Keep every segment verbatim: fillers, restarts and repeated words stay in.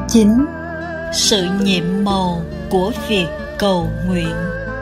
Chính sự nhiệm màu của việc cầu nguyện.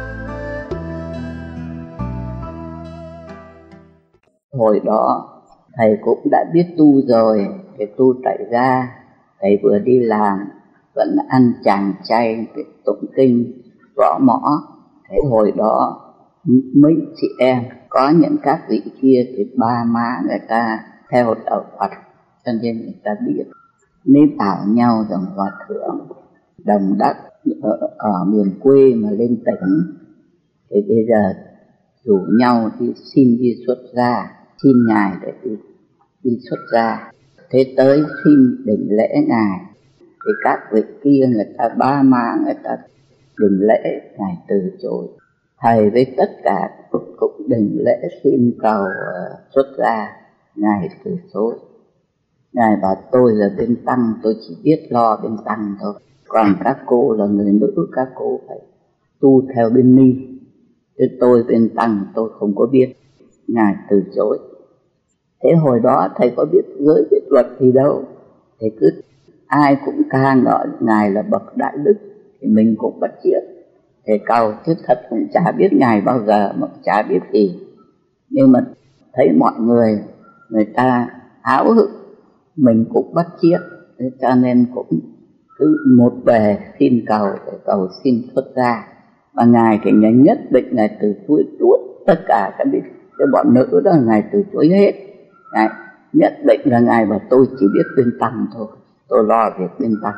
Hồi đó thầy cũng đã biết tu rồi, thầy tu tại gia, thầy vừa đi làm vẫn ăn chàng chay, tụng kinh, gõ mõ. Thế hồi đó mấy chị em có những các vị kia thì ba má người ta theo đạo Phật, cho nên người ta biết. Nên bảo nhau rằng hòa thượng Đồng Đắc ở, ở miền quê mà lên tỉnh, thì bây giờ rủ nhau đi xin đi xuất gia, xin ngài để đi, đi xuất gia. Thế tới xin đỉnh lễ ngài thì các vị kia người ta ba má người ta đỉnh lễ, ngài từ chối. Thầy với tất cả cũng đỉnh lễ xin cầu uh, xuất gia, ngài từ chối. Ngài bảo tôi là bên tăng, tôi chỉ biết lo bên tăng thôi, còn các cô là người nữ, các cô phải tu theo bên ni, chứ tôi bên tăng tôi không có biết. Ngài từ chối. Thế hồi đó thầy có biết giới biết luật gì đâu, thầy cứ ai cũng ca ngợi ngài là bậc đại đức thì mình cũng bắt chước thầy cầu, chứ thật cũng chả biết ngài bao giờ, mà chả biết gì. Nhưng mà thấy mọi người người ta háo hức, mình cũng bắt chước, cho nên cũng cứ một bề xin cầu để cầu xin xuất gia. Và ngài thì ngài nhất định ngài từ chối tuốt tất cả các biết cái bọn nữ đó, ngài từ chối hết. Ngài nhất định là ngài bảo tôi chỉ biết bên tăng thôi, tôi lo việc bên tăng.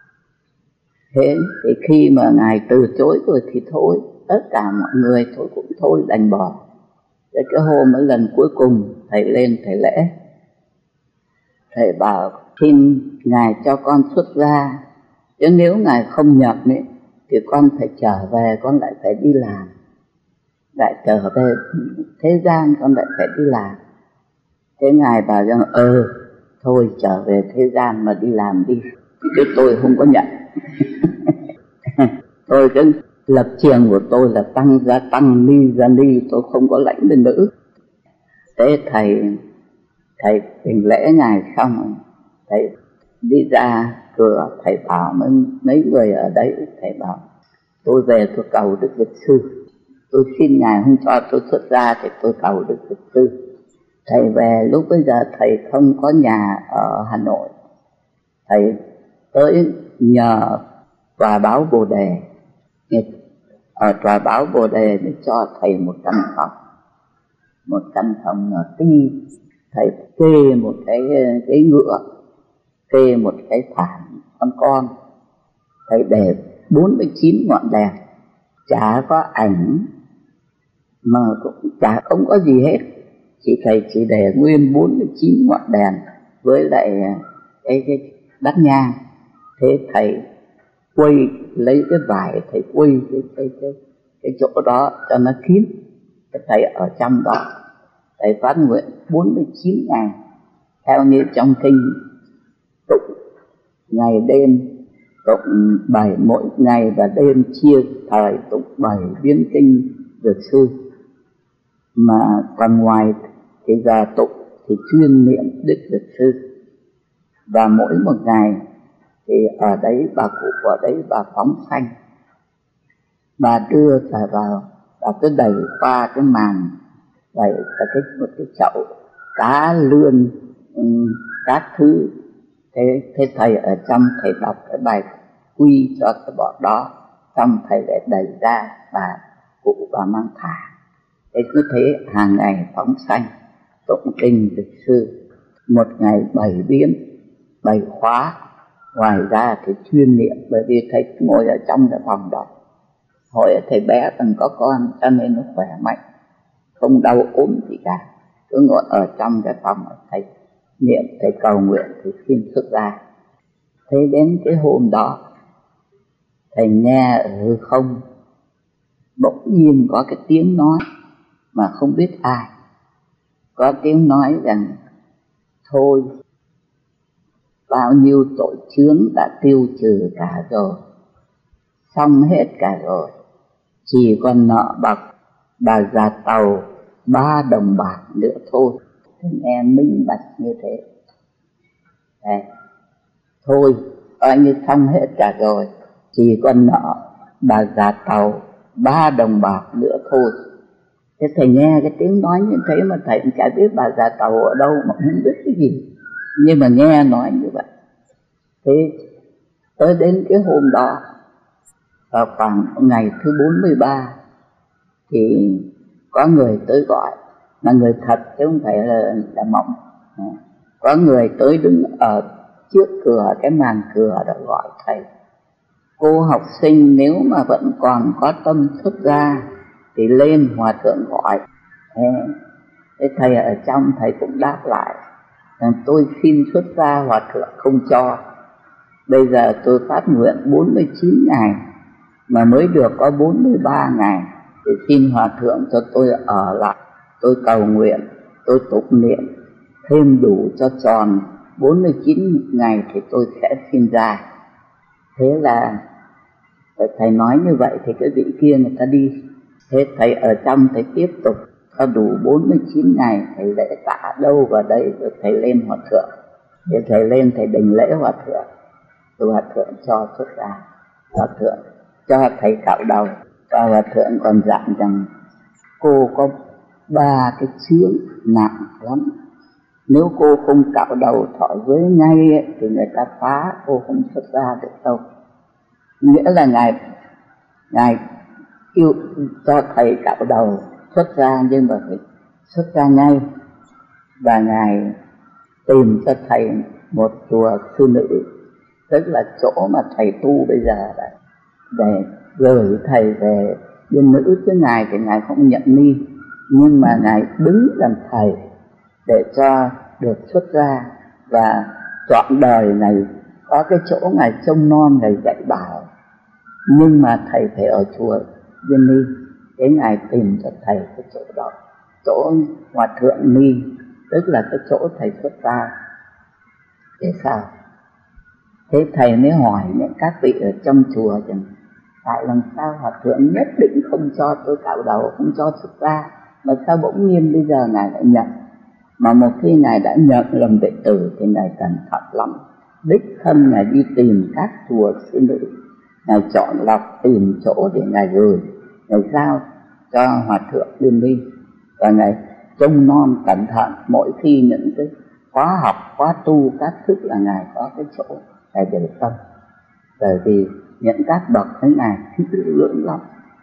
Thế thì khi mà ngài từ chối rồi thì thôi, tất cả mọi người thôi cũng thôi đành bỏ. Thế cái hôm mấy lần cuối cùng thầy lên thầy lễ, thầy bảo xin ngài cho con xuất gia, chứ nếu ngài không nhập ấy, thì con phải trở về, con lại phải đi làm, lại trở về thế gian con lại phải đi làm. Thế ngài bảo rằng ờ thôi trở về thế gian mà đi làm đi, chứ tôi không có nhận. Tôi cái lập trường của tôi là tăng ra tăng, ni ra ni, tôi không có lãnh bên nữ. Thế thầy thầy trình lễ ngài xong, thầy đi ra cửa, thầy bảo mấy, mấy người ở đấy, thầy bảo tôi về tôi cầu Đức Việt Sư, tôi xin ngài không cho tôi xuất gia thì tôi cầu Đức Việt Sư. Thầy về lúc bây giờ thầy không có nhà ở Hà Nội, thầy tới nhờ Tòa Báo Bồ Đề, ở Tòa Báo Bồ Đề để cho thầy một căn phòng, một căn phòng nhỏ tí. Thầy kê một cái cái ngựa, kê một cái thảm con con, thầy để bốn mươi chín ngọn đèn, chả có ảnh mà cũng chả không có gì hết, chỉ thầy chỉ để nguyên bốn mươi chín ngọn đèn với lại cái cái đắt nhang. Thế thầy quay lấy cái vải, thầy quay cái cái cái cái chỗ đó cho nó kín, thầy ở trong đó thầy phát nguyện bốn mươi chín ngày theo như trong kinh tụng ngày đêm, tụng bảy mỗi ngày và đêm chia thời tụng bảy biến kinh Dược Sư. Mà còn ngoài thì giờ tụng thì chuyên niệm Đức Dược Sư. Và mỗi một ngày thì ở đấy bà cụ ở đấy bà phóng sanh, bà đưa thầy vào, bà cứ đẩy qua cái màn, đẩy cái một cái chậu cá lươn các thứ. Thế, thế thầy ở trong thầy đọc cái bài quy cho cái bọn đó, xong thầy lại đẩy ra, bà cụ bà mang thả. Thế cứ thế hàng ngày phóng sanh tụng kinh Dược Sư, một ngày bảy biến, bảy khóa. Ngoài ra thì chuyên niệm, bởi vì thầy ngồi ở trong cái phòng đó. Hồi thầy bé từng có con cho nên nó khỏe mạnh, không đau ốm gì cả, cứ ngồi ở trong cái phòng thầy niệm, thầy cầu nguyện thì xin xuất gia. Thế đến cái hôm đó thầy nghe ở hư không bỗng nhiên có cái tiếng nói mà không biết ai, có tiếng nói rằng thôi bao nhiêu tội chướng đã tiêu trừ cả rồi, xong hết cả rồi, chỉ còn nợ bạc bà già Tàu ba đồng bạc nữa thôi. Thế nghe minh bạch như thế. Đấy. Thôi coi như xong hết cả rồi, chỉ còn nợ bà già Tàu ba đồng bạc nữa thôi. Thế thầy nghe cái tiếng nói như thế mà thầy cũng chả biết bà già Tàu ở đâu, mà không biết cái gì, nhưng mà nghe nói như vậy. Thế tới đến cái hôm đó, vào khoảng ngày thứ bốn mươi ba, thì có người tới gọi, là người thật chứ không phải là, là mộng. Có người tới đứng ở trước cửa, cái màn cửa đã gọi thầy: cô học sinh nếu mà vẫn còn có tâm xuất gia thì lên, hòa thượng gọi. Thế, thế thầy ở trong thầy cũng đáp lại: tôi xin xuất gia, hòa thượng không cho. Bây giờ tôi phát nguyện bốn mươi chín ngày mà mới được có bốn mươi ba ngày, thì xin hòa thượng cho tôi ở lại, tôi cầu nguyện, tôi tụng niệm thêm đủ cho tròn bốn mươi chín ngày thì tôi sẽ xin ra. Thế là thầy nói như vậy thì cái vị kia người ta đi. Thế thầy ở trong thầy tiếp tục cho đủ bốn mươi chín ngày, thầy lễ tạ đâu vào đấy, rồi thầy lên hòa thượng. Thế thầy lên thầy đình lễ hòa thượng, rồi hòa thượng cho xuất gia. Hòa thượng cho thầy cạo đầu, và hòa thượng còn dặn rằng cô có ba cái chướng nặng lắm, nếu cô không cạo đầu thọ giới ngay ấy, thì người ta phá, cô không xuất gia được đâu. Nghĩa là ngài ngài yêu cho thầy cạo đầu xuất gia, nhưng mà phải xuất gia ngay. Và ngài tìm cho thầy một chùa sư nữ, tức là chỗ mà thầy tu bây giờ đấy, để gửi thầy về bên nữ. Chứ ngài thì ngài không nhận ni, nhưng mà ngài đứng làm thầy để cho được xuất gia, và trọn đời này có cái chỗ ngài trông nom, ngài dạy bảo. Nhưng mà thầy phải ở chùa Viên Ni. Thế ngài tìm cho thầy cái chỗ đó, chỗ hòa thượng Ni, tức là cái chỗ thầy xuất gia. Thế sao? Thế thầy mới hỏi những các vị ở trong chùa rằng tại làm sao hòa thượng nhất định không cho tôi cạo đầu, không cho xuất gia, mà sao bỗng nhiên bây giờ ngài lại nhận? Mà một khi ngài đã nhận làm đệ tử thì ngài cẩn thận lắm, đích thân ngài đi tìm các chùa sư nữ, ngài chọn lọc tìm chỗ để ngài gửi, ngài giao cho hòa thượng Viên Ni, và ngài trông nom cẩn thận. Mỗi khi những cái khóa học, khóa tu các thức là ngài có cái chỗ ngài để tâm, bởi vì những các bậc với ngài kỹ lưỡng lắm.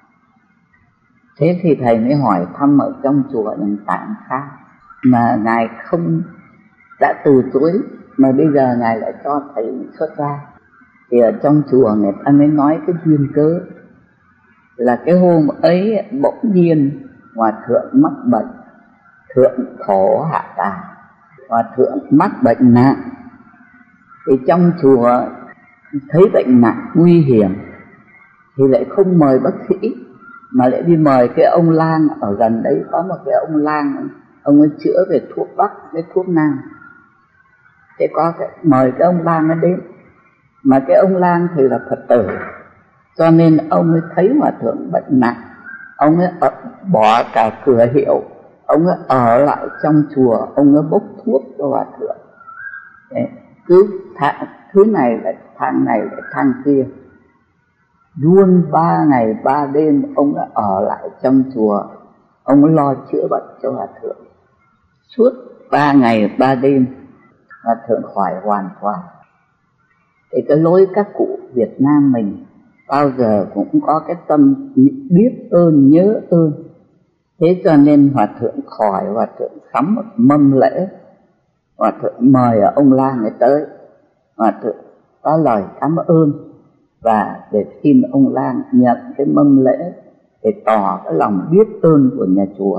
Thế thì thầy mới hỏi thăm ở trong chùa rằng tại sao mà ngài không đã từ chối mà bây giờ ngài lại cho thầy xuất gia. Thì ở trong chùa người ta mới nói cái duyên cớ là cái hôm ấy bỗng nhiên hòa thượng mắc bệnh, thượng khổ hạ tà, hòa thượng mắc bệnh nặng. Thì trong chùa thấy bệnh nặng nguy hiểm thì lại không mời bác sĩ, mà lại đi mời cái ông lang. Ở gần đấy có một cái ông lang, ông ấy chữa về thuốc bắc với thuốc nam. Thế có cái mời cái ông lang ấy đến, mà cái ông lang thì là Phật tử, cho nên ông ấy thấy hòa thượng bệnh nặng, ông ấy ở, bỏ cả cửa hiệu, ông ấy ở lại trong chùa, ông ấy bốc thuốc cho hòa thượng. Thế, cứ thang, thứ này lại thang này lại thang kia, luôn ba ngày ba đêm ông ấy ở lại trong chùa, ông ấy lo chữa bệnh cho hòa thượng. Suốt ba ngày ba đêm hòa thượng khỏi hoàn toàn. Thì cái lối các cụ Việt Nam mình bao giờ cũng có cái tâm biết ơn, nhớ ơn. Thế cho nên hòa thượng khỏi, hòa thượng sắm một mâm lễ, hòa thượng mời ông lang ấy tới, hòa thượng có lời cảm ơn và để xin ông lang nhận cái mâm lễ để tỏ cái lòng biết ơn của nhà chùa.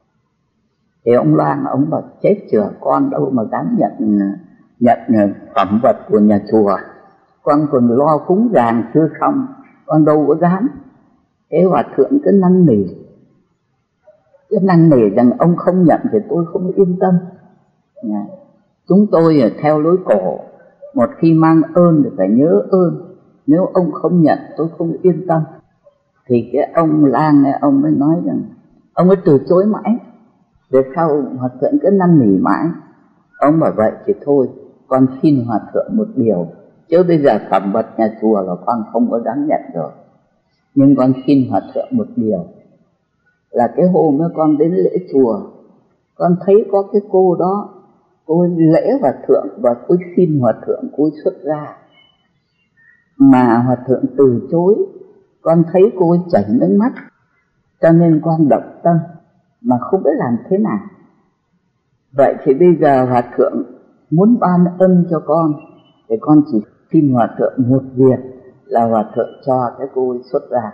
Thì ông lang ông bảo chết chửa, con đâu mà dám nhận nhận phẩm vật của nhà chùa, con còn lo cúng dường chưa xong, con đâu có dám. Thế hòa thượng cứ năn nỉ, cứ năn nỉ rằng ông không nhận thì tôi không yên tâm. Chúng tôi theo lối cổ, một khi mang ơn thì phải nhớ ơn, nếu ông không nhận tôi không yên tâm. Thì cái ông lang này, ông mới nói rằng ông ấy từ chối mãi. Về sau hòa thượng cứ năn nỉ mãi, ông bảo vậy thì thôi, con xin hòa thượng một điều, chứ bây giờ phẩm vật nhà chùa là con không có dám nhận rồi. Nhưng con xin Hòa Thượng một điều, là cái hôm đó con đến lễ chùa, con thấy có cái cô đó, cô lễ Hòa Thượng và cô xin Hòa Thượng cô xuất ra, mà Hòa Thượng từ chối. Con thấy cô ấy chảy nước mắt, cho nên con động tâm mà không biết làm thế nào. Vậy thì bây giờ Hòa Thượng muốn ban ân cho con, thì con chỉ xin Hòa Thượng một việc, là Hòa Thượng cho cái cô ấy xuất ra.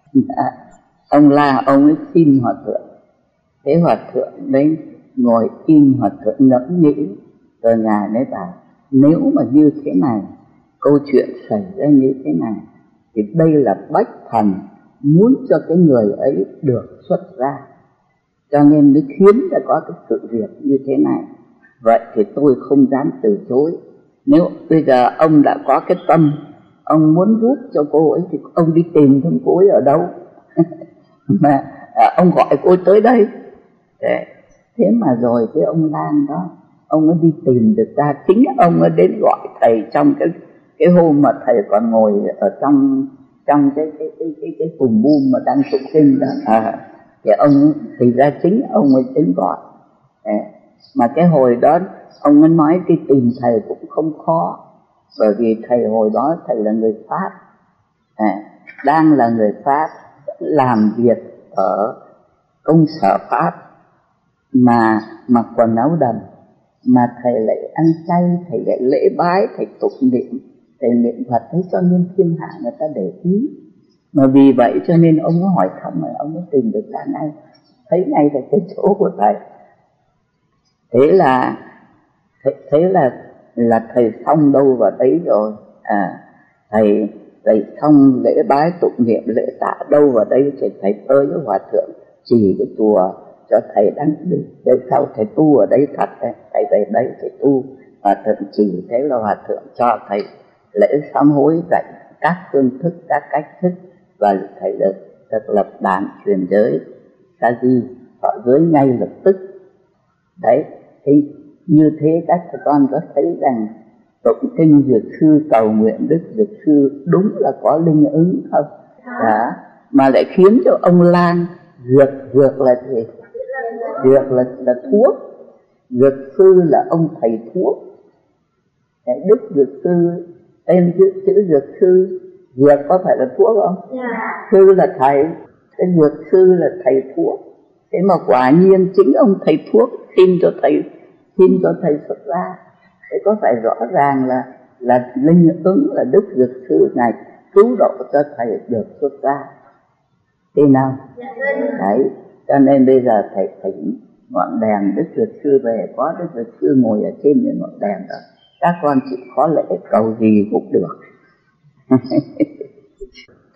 Ông la ông ấy xin Hòa Thượng. Thế Hòa Thượng đấy ngồi im, Hòa Thượng ngẫm nghĩ, rồi ngài mới bảo nếu mà như thế này, câu chuyện xảy ra như thế này, thì đây là bách thần muốn cho cái người ấy được xuất ra, cho nên mới khiến ra có cái sự việc như thế này. Vậy thì tôi không dám từ chối. Nếu bây giờ ông đã có cái tâm, ông muốn giúp cho cô ấy, thì ông đi tìm thêm cô ấy ở đâu mà à, ông gọi cô ấy tới đây. Thế, thế mà rồi cái ông Lan đó, ông ấy đi tìm được ra. Chính ông ấy đến gọi thầy trong cái cái hôm mà thầy còn ngồi ở trong trong cái cái cái cái cái cùng bum mà đang tụng kinh đó. À, thì ông thì ra chính ông ấy đến gọi. À, mà cái hồi đó ông ấy nói cái tìm thầy cũng không khó, bởi vì thầy hồi đó thầy là người Pháp, à, đang là người Pháp, làm việc ở công sở Pháp, mà mặc quần áo đầm, mà thầy lại ăn chay, thầy lại lễ bái, thầy tụng niệm, thầy niệm Phật, thế cho nên thiên hạ người ta để ý. Mà vì vậy cho nên ông có hỏi thăm, mà ông có tìm được ra ngay, thấy ngay là cái chỗ của thầy. Thế là thế, thế là là thầy xong đâu vào đấy rồi. À, thầy thầy xong lễ bái tụng niệm lễ tạ đâu vào đây, thì thầy tới với Hòa Thượng chỉ cái chùa cho thầy đăng đi. Để sau thầy tu ở đây thật đấy, thầy về đây thầy tu. Hòa Thượng chỉ, thế là Hòa Thượng cho thầy lễ sám hối, dạy các phương thức, các cách thức, và thầy được được lập đàn truyền giới sa di thọ giới ngay lập tức. Đấy, thì như thế các con có thấy rằng tụng kinh dược sư cầu nguyện đức dược sư đúng là có linh ứng không? Đó, mà lại khiến cho ông Lan dược dược là gì? Dược là là thuốc, dược sư là ông thầy thuốc. Cái đức dược sư, tên chữ, chữ dược sư, dược có phải là thuốc không? Yeah. Sư là thầy, cái dược sư là thầy thuốc. Thế mà quả nhiên chính ông thầy thuốc xin cho thầy xin cho thầy xuất ra. Thế có phải rõ ràng là là linh ứng, là đức dược sư này cứu độ cho thầy được xuất ra. Tin không? Đấy, cho nên bây giờ thầy thỉnh ngọn đèn đức dược sư về, có đức dược sư ngồi ở trên những ngọn đèn đó, các con chỉ có lễ cầu gì cũng được.